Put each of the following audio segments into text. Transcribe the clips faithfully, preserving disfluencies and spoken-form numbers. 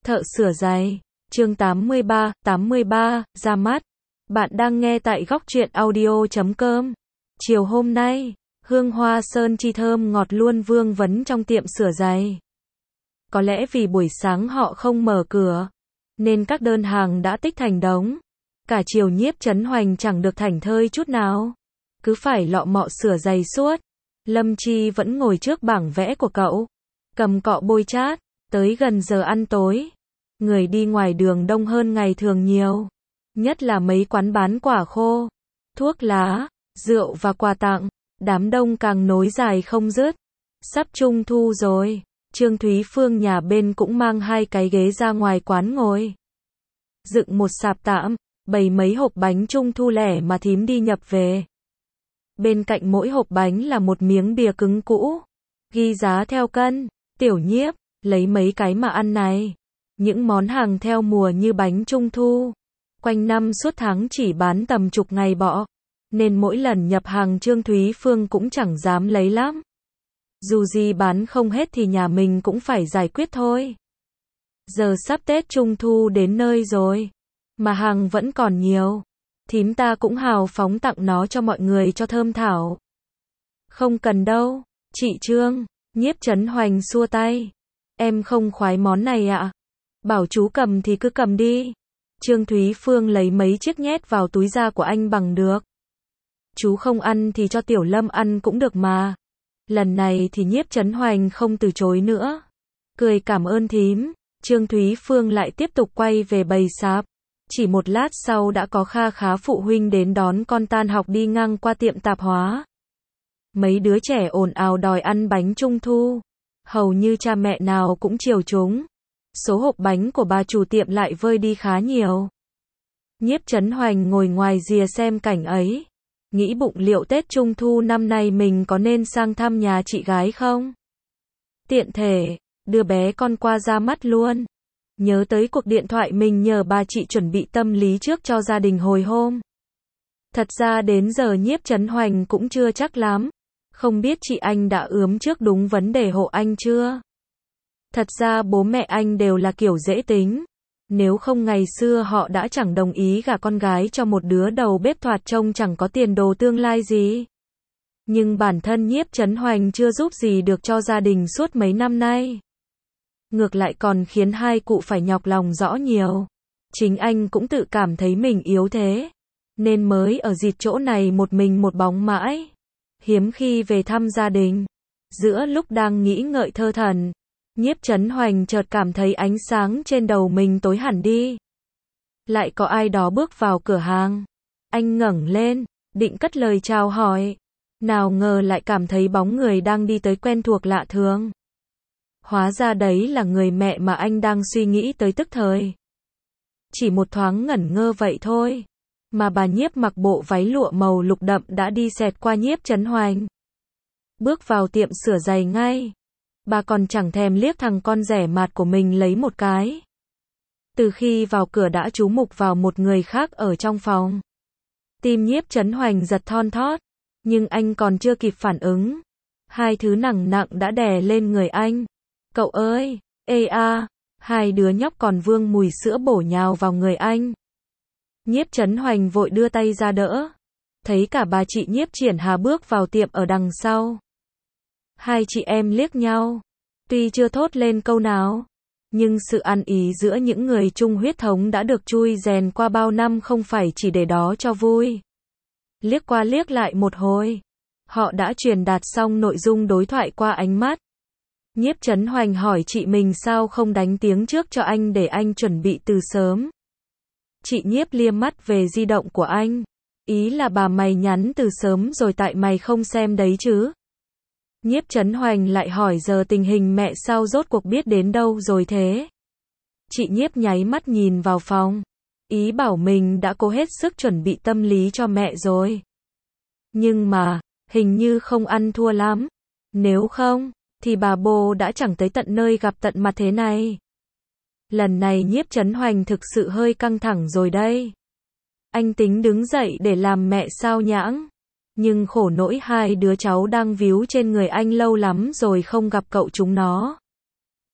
Thợ sửa giày, chương tám mươi ba, tám mươi ba, ra mắt. Bạn đang nghe tại góc truyện audio chấm com. Chiều hôm nay, hương hoa sơn chi thơm ngọt luôn vương vấn trong tiệm sửa giày. Có lẽ vì buổi sáng họ không mở cửa, nên các đơn hàng đã tích thành đống. Cả chiều Nhiếp Chấn Hoành chẳng được thảnh thơi chút nào, cứ phải lọ mọ sửa giày suốt. Lâm Chi vẫn ngồi trước bảng vẽ của cậu, cầm cọ bôi chát. Tới gần giờ ăn tối, người đi ngoài đường đông hơn ngày thường nhiều, nhất là mấy quán bán quả khô, thuốc lá, rượu và quà tặng, đám đông càng nối dài không dứt. Sắp trung thu rồi, Trương Thúy Phương nhà bên cũng mang hai cái ghế ra ngoài quán ngồi. Dựng một sạp tạm, bày mấy hộp bánh trung thu lẻ mà thím đi nhập về. Bên cạnh mỗi hộp bánh là một miếng bìa cứng cũ, ghi giá theo cân. Tiểu Nhiếp, lấy mấy cái mà ăn này. Những món hàng theo mùa như bánh trung thu, quanh năm suốt tháng chỉ bán tầm chục ngày bọ, nên mỗi lần nhập hàng Trương Thúy Phương cũng chẳng dám lấy lắm. Dù gì bán không hết thì nhà mình cũng phải giải quyết thôi. Giờ sắp Tết Trung Thu đến nơi rồi, mà hàng vẫn còn nhiều. Thím ta cũng hào phóng tặng nó cho mọi người cho thơm thảo. Không cần đâu, chị Trương. Nhiếp Chấn Hoành xua tay. Em không khoái món này ạ. Bảo chú cầm thì cứ cầm đi. Trương Thúy Phương lấy mấy chiếc nhét vào túi da của anh bằng được. Chú không ăn thì cho Tiểu Lâm ăn cũng được mà. Lần này thì Nhiếp Chấn Hoành không từ chối nữa. Cười cảm ơn thím. Trương Thúy Phương lại tiếp tục quay về bày sạp. Chỉ một lát sau đã có kha khá phụ huynh đến đón con tan học đi ngang qua tiệm tạp hóa. Mấy đứa trẻ ồn ào đòi ăn bánh trung thu. Hầu như cha mẹ nào cũng chiều chúng. Số hộp bánh của bà chủ tiệm lại vơi đi khá nhiều. Nhiếp Chấn Hoành ngồi ngoài rìa xem cảnh ấy. Nghĩ bụng liệu Tết Trung Thu năm nay mình có nên sang thăm nhà chị gái không? Tiện thể, đưa bé con qua ra mắt luôn. Nhớ tới cuộc điện thoại mình nhờ bà chị chuẩn bị tâm lý trước cho gia đình hồi hôm. Thật ra đến giờ Nhiếp Chấn Hoành cũng chưa chắc lắm. Không biết chị anh đã ướm trước đúng vấn đề hộ anh chưa? Thật ra bố mẹ anh đều là kiểu dễ tính. Nếu không ngày xưa họ đã chẳng đồng ý gả con gái cho một đứa đầu bếp thoạt trông chẳng có tiền đồ tương lai gì. Nhưng bản thân Nhiếp Chấn Hoành chưa giúp gì được cho gia đình suốt mấy năm nay. Ngược lại còn khiến hai cụ phải nhọc lòng rõ nhiều. Chính anh cũng tự cảm thấy mình yếu thế, nên mới ở dịt chỗ này một mình một bóng mãi. Hiếm khi về thăm gia đình. Giữa lúc đang nghĩ ngợi thơ thẩn, Nhiếp Chấn Hoành chợt cảm thấy ánh sáng trên đầu mình tối hẳn đi. Lại có ai đó bước vào cửa hàng. Anh ngẩng lên, định cất lời chào hỏi. Nào ngờ lại cảm thấy bóng người đang đi tới quen thuộc lạ thường. Hóa ra đấy là người mẹ mà anh đang suy nghĩ tới tức thời. Chỉ một thoáng ngẩn ngơ vậy thôi, mà bà Nhiếp mặc bộ váy lụa màu lục đậm đã đi xẹt qua Nhiếp Chấn Hoành. Bước vào tiệm sửa giày ngay. Bà còn chẳng thèm liếc thằng con rẻ mạt của mình lấy một cái. Từ khi vào cửa đã chú mục vào một người khác ở trong phòng. Tim Nhiếp Chấn Hoành giật thon thót, nhưng anh còn chưa kịp phản ứng. Hai thứ nặng nặng đã đè lên người anh. Cậu ơi, ê a, hai đứa nhóc còn vương mùi sữa bổ nhào vào người anh. Nhiếp Chấn Hoành vội đưa tay ra đỡ. Thấy cả bà chị Nhiếp Triển Hà bước vào tiệm ở đằng sau. Hai chị em liếc nhau. Tuy chưa thốt lên câu nào, nhưng sự ăn ý giữa những người chung huyết thống đã được chui rèn qua bao năm không phải chỉ để đó cho vui. Liếc qua liếc lại một hồi, họ đã truyền đạt xong nội dung đối thoại qua ánh mắt. Nhiếp Chấn Hoành hỏi chị mình sao không đánh tiếng trước cho anh để anh chuẩn bị từ sớm. Chị Nhiếp liếc mắt về di động của anh. Ý là bà mày nhắn từ sớm rồi tại mày không xem đấy chứ. Nhiếp Chấn Hoành lại hỏi giờ tình hình mẹ sau rốt cuộc biết đến đâu rồi thế. Chị Nhiếp nháy mắt nhìn vào phòng. Ý bảo mình đã cố hết sức chuẩn bị tâm lý cho mẹ rồi. Nhưng mà, hình như không ăn thua lắm. Nếu không, thì bà bồ đã chẳng tới tận nơi gặp tận mặt thế này. Lần này Nhiếp Chấn Hoành thực sự hơi căng thẳng rồi đây. Anh tính đứng dậy để làm mẹ sao nhãng. Nhưng khổ nỗi hai đứa cháu đang víu trên người anh lâu lắm rồi không gặp cậu chúng nó.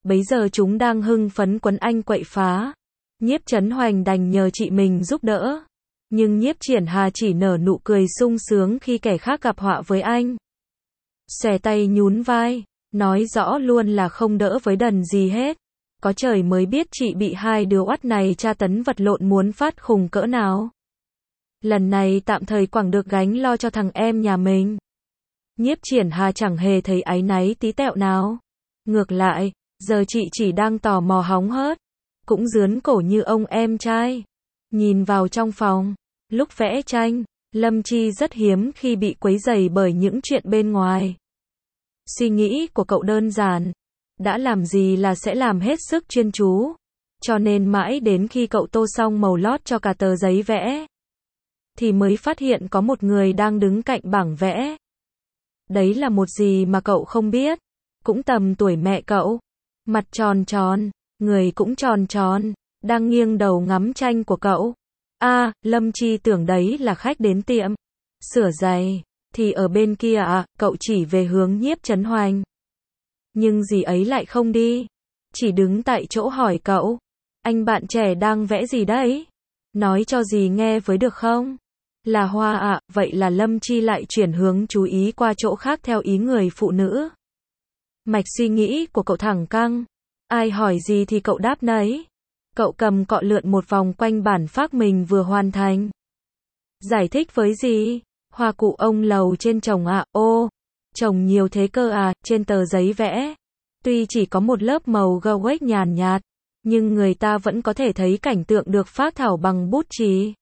Bấy giờ chúng đang hưng phấn quấn anh quậy phá. Nhiếp Chấn Hoành đành nhờ chị mình giúp đỡ. Nhưng Nhiếp Triển Hà chỉ nở nụ cười sung sướng khi kẻ khác gặp họa với anh. Xòe tay nhún vai, nói rõ luôn là không đỡ với đần gì hết. Có trời mới biết chị bị hai đứa oắt này tra tấn vật lộn muốn phát khùng cỡ nào. Lần này tạm thời quẳng được gánh lo cho thằng em nhà mình. Nhiếp Triển Hà chẳng hề thấy áy náy tí tẹo nào. Ngược lại, giờ chị chỉ đang tò mò hóng hớt, cũng rướn cổ như ông em trai. Nhìn vào trong phòng, lúc vẽ tranh, Lâm Chi rất hiếm khi bị quấy rầy bởi những chuyện bên ngoài. Suy nghĩ của cậu đơn giản, đã làm gì là sẽ làm hết sức chuyên chú. Cho nên mãi đến khi cậu tô xong màu lót cho cả tờ giấy vẽ, thì mới phát hiện có một người đang đứng cạnh bảng vẽ. Đấy là một gì mà cậu không biết. Cũng tầm tuổi mẹ cậu. Mặt tròn tròn, người cũng tròn tròn, đang nghiêng đầu ngắm tranh của cậu. À, Lâm Chi tưởng đấy là khách đến tiệm sửa giày. Thì ở bên kia à, cậu chỉ về hướng Nhiếp Chấn Hoành. Nhưng dì ấy lại không đi. Chỉ đứng tại chỗ hỏi cậu. Anh bạn trẻ đang vẽ gì đấy? Nói cho dì nghe với được không? Là hoa ạ, à, vậy là Lâm Chi lại chuyển hướng chú ý qua chỗ khác theo ý người phụ nữ. Mạch suy nghĩ của cậu thẳng căng. Ai hỏi gì thì cậu đáp nấy. Cậu cầm cọ lượn một vòng quanh bản phác mình vừa hoàn thành. Giải thích với dì. Hoa cụ ông lầu trên trồng ạ, à, ô, trồng nhiều thế cơ à, trên tờ giấy vẽ. Tuy chỉ có một lớp màu gouache nhàn nhạt, nhưng người ta vẫn có thể thấy cảnh tượng được phác thảo bằng bút chì.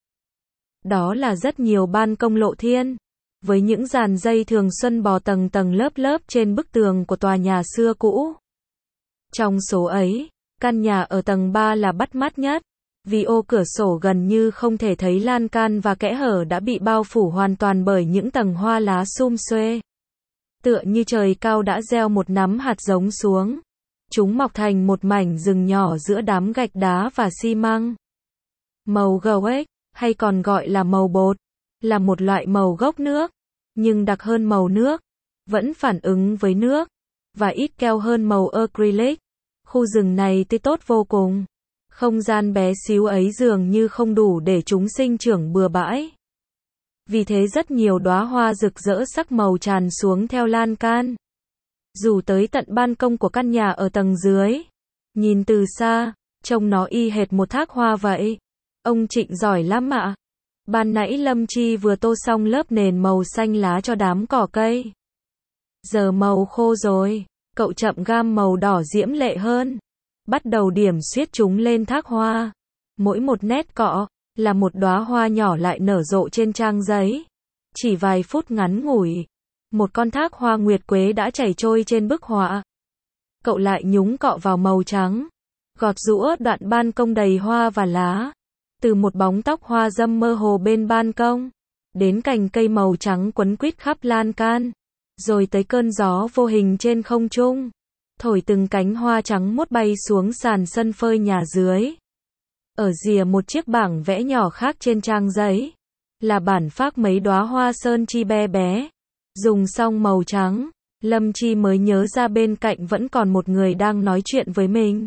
Đó là rất nhiều ban công lộ thiên, với những dàn dây thường xuân bò tầng tầng lớp lớp trên bức tường của tòa nhà xưa cũ. Trong số ấy, căn nhà ở tầng ba là bắt mắt nhất, vì ô cửa sổ gần như không thể thấy lan can và kẽ hở đã bị bao phủ hoàn toàn bởi những tầng hoa lá sum xuê. Tựa như trời cao đã gieo một nắm hạt giống xuống. Chúng mọc thành một mảnh rừng nhỏ giữa đám gạch đá và xi măng. Màu gouache, hay còn gọi là màu bột, là một loại màu gốc nước, nhưng đặc hơn màu nước, vẫn phản ứng với nước, và ít keo hơn màu acrylic. Khu rừng này tươi tốt vô cùng. Không gian bé xíu ấy dường như không đủ để chúng sinh trưởng bừa bãi. Vì thế rất nhiều đóa hoa rực rỡ sắc màu tràn xuống theo lan can. Dù tới tận ban công của căn nhà ở tầng dưới. Nhìn từ xa, trông nó y hệt một thác hoa vậy. Ông Trịnh giỏi lắm ạ. Ban nãy Lâm Chi vừa tô xong lớp nền màu xanh lá cho đám cỏ cây. Giờ màu khô rồi, cậu chậm gam màu đỏ diễm lệ hơn. Bắt đầu điểm xuyết chúng lên thác hoa. Mỗi một nét cọ là một đóa hoa nhỏ lại nở rộ trên trang giấy. Chỉ vài phút ngắn ngủi, một con thác hoa nguyệt quế đã chảy trôi trên bức họa. Cậu lại nhúng cọ vào màu trắng, gọt giũa đoạn ban công đầy hoa và lá. Từ một bóng tóc hoa dâm mơ hồ bên ban công, đến cành cây màu trắng quấn quýt khắp lan can, rồi tới cơn gió vô hình trên không trung, thổi từng cánh hoa trắng muốt bay xuống sàn sân phơi nhà dưới. Ở rìa một chiếc bảng vẽ nhỏ khác trên trang giấy, là bản phác mấy đóa hoa sơn chi bé bé. Dùng xong màu trắng, Lâm Chi mới nhớ ra bên cạnh vẫn còn một người đang nói chuyện với mình.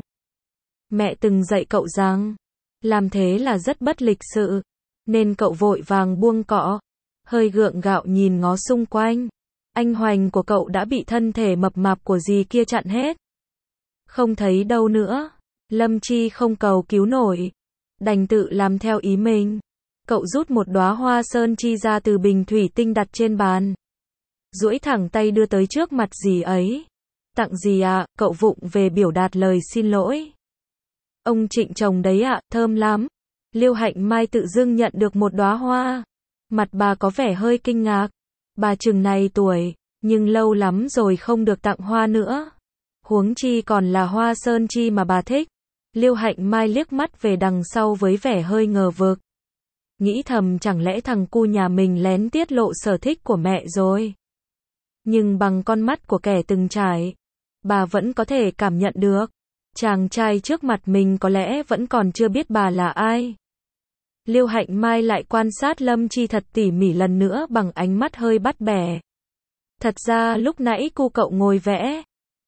Mẹ từng dạy cậu rằng, làm thế là rất bất lịch sự, nên cậu vội vàng buông cọ, hơi gượng gạo nhìn ngó xung quanh. Anh Hoành của cậu đã bị thân thể mập mạp của dì kia chặn hết. Không thấy đâu nữa. Lâm Chi không cầu cứu nổi, đành tự làm theo ý mình. Cậu rút một đóa hoa sơn chi ra từ bình thủy tinh đặt trên bàn, duỗi thẳng tay đưa tới trước mặt dì ấy. Tặng dì ạ, cậu vụng về biểu đạt lời xin lỗi. Ông Trịnh trồng đấy ạ, thơm lắm. Liêu Hạnh Mai tự dưng nhận được một đóa hoa. Mặt bà có vẻ hơi kinh ngạc. Bà chừng này tuổi, nhưng lâu lắm rồi không được tặng hoa nữa. Huống chi còn là hoa sơn chi mà bà thích. Liêu Hạnh Mai liếc mắt về đằng sau với vẻ hơi ngờ vực. Nghĩ thầm chẳng lẽ thằng cu nhà mình lén tiết lộ sở thích của mẹ rồi. Nhưng bằng con mắt của kẻ từng trải, bà vẫn có thể cảm nhận được. Chàng trai trước mặt mình có lẽ vẫn còn chưa biết bà là ai. Liêu Hạnh Mai lại quan sát Lâm Chi thật tỉ mỉ lần nữa bằng ánh mắt hơi bắt bẻ. Thật ra lúc nãy cu cậu ngồi vẽ,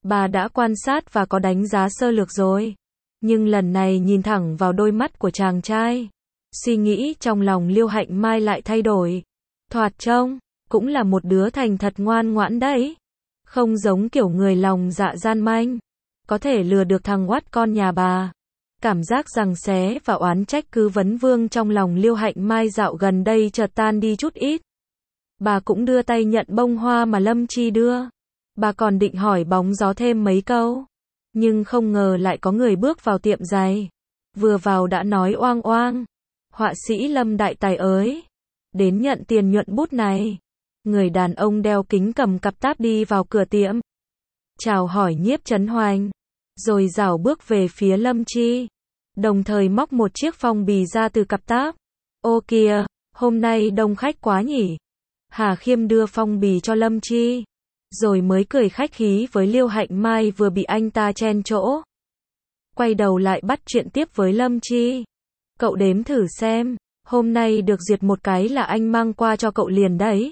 Bà đã quan sát và có đánh giá sơ lược rồi. Nhưng lần này nhìn thẳng vào đôi mắt của chàng trai. Suy nghĩ trong lòng Liêu Hạnh Mai lại thay đổi. Thoạt trông, cũng là một đứa thành thật ngoan ngoãn đấy. Không giống kiểu người lòng dạ gian manh. Có thể lừa được thằng oắt con nhà bà. Cảm giác giằng xé và oán trách cứ vấn vương trong lòng Liêu Hạnh Mai dạo gần đây chợt tan đi chút ít. Bà cũng đưa tay nhận bông hoa mà Lâm Chi đưa. Bà còn định hỏi bóng gió thêm mấy câu. Nhưng không ngờ lại có người bước vào tiệm giày. Vừa vào đã nói oang oang. Họa sĩ Lâm đại tài ơi. Đến nhận tiền nhuận bút này. Người đàn ông đeo kính cầm cặp táp đi vào cửa tiệm. Chào hỏi Nhiếp Chấn Hoành. Rồi rảo bước về phía Lâm Chi. Đồng thời móc một chiếc phong bì ra từ cặp táp. Ô kìa, hôm nay đông khách quá nhỉ. Hà Khiêm đưa phong bì cho Lâm Chi. Rồi mới cười khách khí với Liêu Hạnh Mai vừa bị anh ta chen chỗ. Quay đầu lại bắt chuyện tiếp với Lâm Chi. Cậu đếm thử xem, hôm nay được duyệt một cái là anh mang qua cho cậu liền đấy.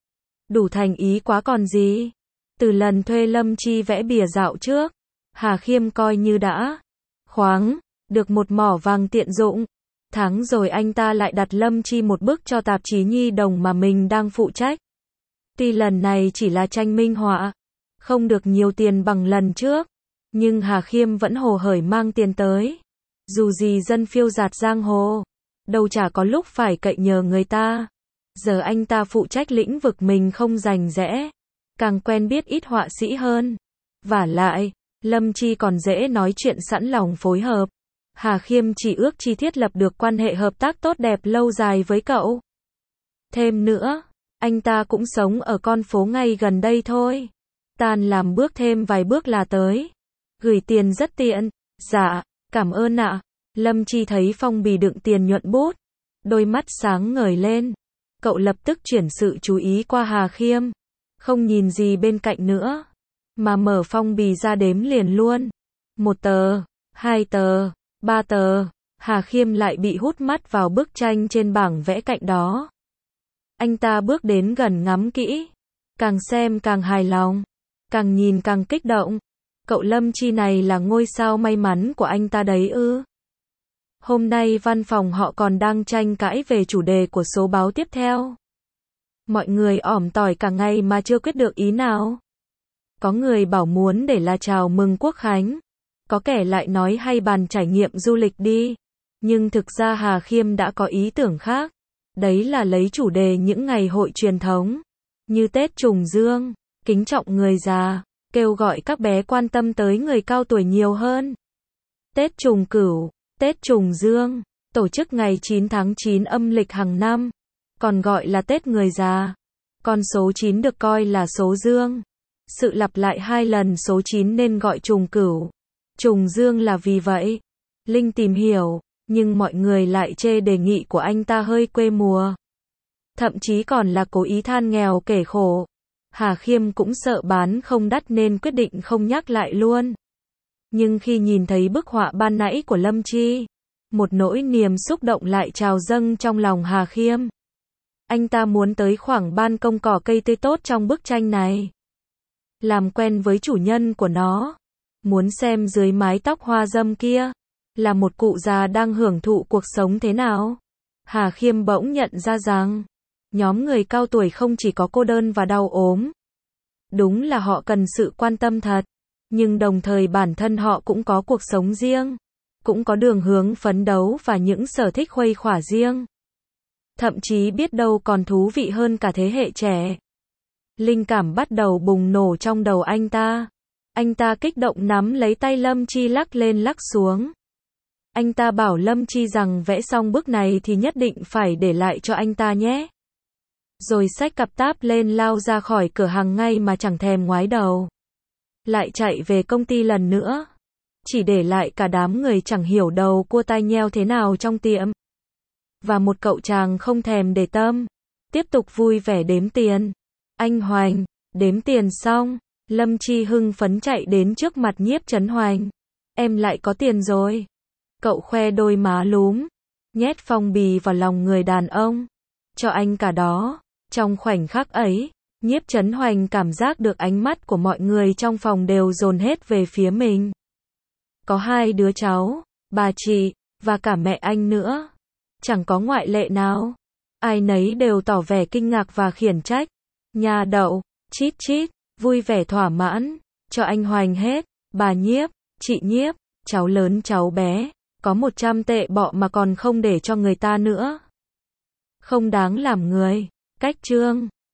Đủ thành ý quá còn gì. Từ lần thuê Lâm Chi vẽ bìa dạo trước, Hà Khiêm coi như đã khoáng, được một mỏ vàng tiện dụng. Tháng rồi anh ta lại đặt Lâm Chi một bức cho tạp chí nhi đồng mà mình đang phụ trách. Tuy lần này chỉ là tranh minh họa, không được nhiều tiền bằng lần trước, nhưng Hà Khiêm vẫn hồ hởi mang tiền tới. Dù gì dân phiêu dạt giang hồ, đâu chả có lúc phải cậy nhờ người ta. Giờ anh ta phụ trách lĩnh vực mình không rành rẽ, càng quen biết ít họa sĩ hơn. Vả lại, Lâm Chi còn dễ nói chuyện sẵn lòng phối hợp. Hà Khiêm chỉ ước chi thiết lập được quan hệ hợp tác tốt đẹp lâu dài với cậu. Thêm nữa, anh ta cũng sống ở con phố ngay gần đây thôi. Tan làm bước thêm vài bước là tới. Gửi tiền rất tiện. Dạ, cảm ơn ạ. Lâm Chi thấy phong bì đựng tiền nhuận bút. Đôi mắt sáng ngời lên. Cậu lập tức chuyển sự chú ý qua Hà Khiêm. Không nhìn gì bên cạnh nữa. Mà mở phong bì ra đếm liền luôn. Một tờ, hai tờ, ba tờ. Hà Khiêm lại bị hút mắt vào bức tranh trên bảng vẽ cạnh đó. Anh ta bước đến gần ngắm kỹ. Càng xem càng hài lòng. Càng nhìn càng kích động. Cậu Lâm Chi này là ngôi sao may mắn của anh ta đấy ư. Hôm nay văn phòng họ còn đang tranh cãi về chủ đề của số báo tiếp theo. Mọi người ỏm tỏi cả ngày mà chưa quyết được ý nào. Có người bảo muốn để là chào mừng Quốc Khánh. Có kẻ lại nói hay bàn trải nghiệm du lịch đi. Nhưng thực ra Hà Khiêm đã có ý tưởng khác. Đấy là lấy chủ đề những ngày hội truyền thống. Như Tết Trùng Dương, kính trọng người già, kêu gọi các bé quan tâm tới người cao tuổi nhiều hơn. Tết Trùng Cửu, Tết Trùng Dương, tổ chức ngày chín tháng chín âm lịch hàng năm, còn gọi là Tết người già. Con số chín được coi là số dương. Sự lặp lại hai lần số chín nên gọi trùng cửu. Trùng dương là vì vậy. Linh tìm hiểu, nhưng mọi người lại chê đề nghị của anh ta hơi quê mùa. Thậm chí còn là cố ý than nghèo kể khổ. Hà Khiêm cũng sợ bán không đắt nên quyết định không nhắc lại luôn. Nhưng khi nhìn thấy bức họa ban nãy của Lâm Chi, một nỗi niềm xúc động lại trào dâng trong lòng Hà Khiêm. Anh ta muốn tới khoảng ban công cỏ cây tươi tốt trong bức tranh này. Làm quen với chủ nhân của nó. Muốn xem dưới mái tóc hoa dâm kia, là một cụ già đang hưởng thụ cuộc sống thế nào. Hà Khiêm bỗng nhận ra rằng, nhóm người cao tuổi không chỉ có cô đơn và đau ốm. Đúng là họ cần sự quan tâm thật. Nhưng đồng thời bản thân họ cũng có cuộc sống riêng. Cũng có đường hướng phấn đấu và những sở thích khuây khỏa riêng. Thậm chí biết đâu còn thú vị hơn cả thế hệ trẻ. Linh cảm bắt đầu bùng nổ trong đầu anh ta. Anh ta kích động nắm lấy tay Lâm Chi lắc lên lắc xuống. Anh ta bảo Lâm Chi rằng vẽ xong bức này thì nhất định phải để lại cho anh ta nhé. Rồi xách cặp táp lên lao ra khỏi cửa hàng ngay mà chẳng thèm ngoái đầu. Lại chạy về công ty lần nữa. Chỉ để lại cả đám người chẳng hiểu đầu cua tai nheo thế nào trong tiệm. Và một cậu chàng không thèm để tâm. Tiếp tục vui vẻ đếm tiền. Anh Hoành, đếm tiền xong. Lâm Chi hưng phấn chạy đến trước mặt Nhiếp Chấn Hoành. Em lại có tiền rồi. Cậu khoe đôi má lúm. Nhét phong bì vào lòng người đàn ông. Cho anh cả đó. Trong khoảnh khắc ấy, Nhiếp Chấn Hoành cảm giác được ánh mắt của mọi người trong phòng đều dồn hết về phía mình. Có hai đứa cháu, bà chị, và cả mẹ anh nữa. Chẳng có ngoại lệ nào. Ai nấy đều tỏ vẻ kinh ngạc và khiển trách. Nhà đậu, chít chít, vui vẻ thỏa mãn. Cho anh Hoành hết, bà Nhiếp, chị Nhiếp, cháu lớn cháu bé. Có một trăm tệ bọ mà còn không để cho người ta nữa. Không đáng làm người. Cách chương.